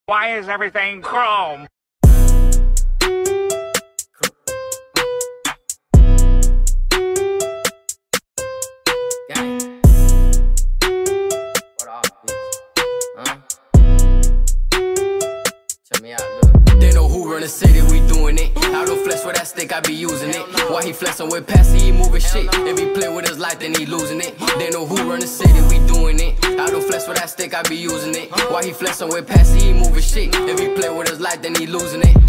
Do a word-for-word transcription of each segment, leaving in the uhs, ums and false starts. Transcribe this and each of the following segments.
Why is everything chrome? They know who run the city, we doing it. I don't flex with that stick, I be using it. Why he flexing with Passy, he moving shit. If he play with his life, then he losing it. They know who run the city, we doing it. I don't flex with that stick, I be using it. Why he flexing with Passy, he moving shit. If he play with his life, then he losing it.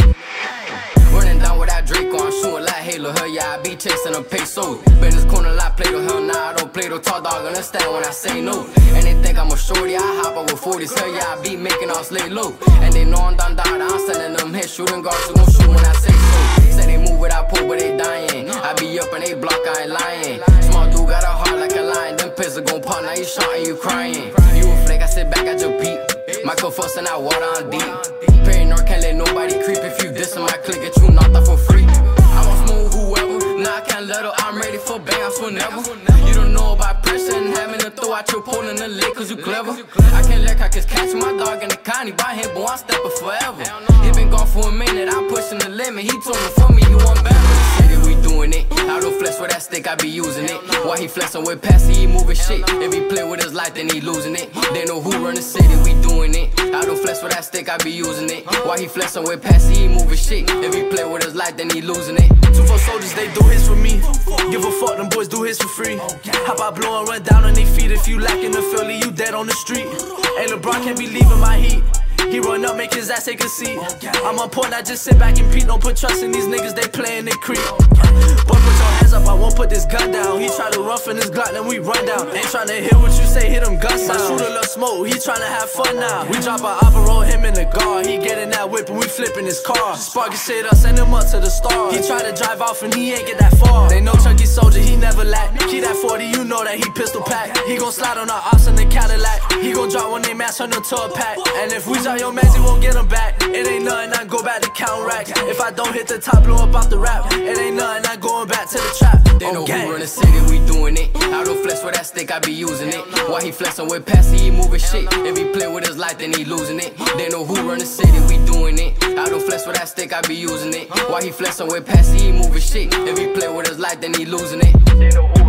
Running down with that Draco, I'm shooting like Halo. Hell yeah, I be chasing them pesos. Been this corner like Play-Doh. Hell nah, I don't play to talk dog, understand when I say no. And they think I'm a shorty, I hop up with forties. Hell yeah, I be making all slay low. And they know I'm done died, I'm sending them hits. Shooting guards, so gon' shoot when I say so. Say they move without pull, but they dying. I be up and they block, I ain't lying. Small dude got a heart like a lion. Them pistols gon' pop, now you shot and you crying. You a flake, I sit back at your beat. Michael fussing out water on deep. Paranoid, can't let nobody creep. If you dissing my click, get you knocked out for free. I won't smooth whoever, nah I can't let her. I'm ready for bangers whenever. You don't know about pressure and having to throw out your pole in the lake cause you clever. I can't let crackers catch my dog in the county. By him, boy, I'm stepping forever. He been gone for a minute, I'm pushing the limit. He told me for me, you want better. City, we doing it. I don't flex with that stick, I be using it. Why he flexing with Passy, he moving shit. If he play with his life, then he losing it. They know who run the city, we doing it. I don't flex with that stick, I be using it. Why he flexing with Passy, he moving shit. If he play with his life, then he losing it. Two four soldiers, they do his for me. Give a fuck, them boys do his for free. How about blow and run down on they feet? If you lacking the Philly, you dead on the street. And LeBron can't be leaving my heat. He run up, make his ass take a seat. I'm on point, I just sit back and pee. Don't put trust in these niggas, they playin' they creep. Boy, put your hands up, I won't put this gun down. He try to rough in his Glock, then we run down. Ain't tryna hear what you say, hit him gun sound. My shooter love smoke, he tryna have fun now. We drop a opera, roll him in the guard. He get in that whip and we flipping his car. Sparking shit up, send him up to the stars. He try to drive off and he ain't get that far. They know Chunky Soldier, he never lack. Keep that forty, you know that he pistol pack. He gon' slide on our ops in the Cadillac. He gon' drop when they mash, turn them to a pack. And if we drop your mans, he won't get him back. It ain't nothing, I go back to count racks. If I don't hit the top, blow up off the rap. It ain't nothing, I going back to the trap. They know who run the city, we doing it. I don't flex with that stick, I be using it. Why he flexing with Passy, he moving shit. If he play with his life, then he losing it. They know who run the city, we doing it. I don't flex with that stick, I be using it. Why he flexing with Passy, he moving shit. If he play with his life, then he losing it.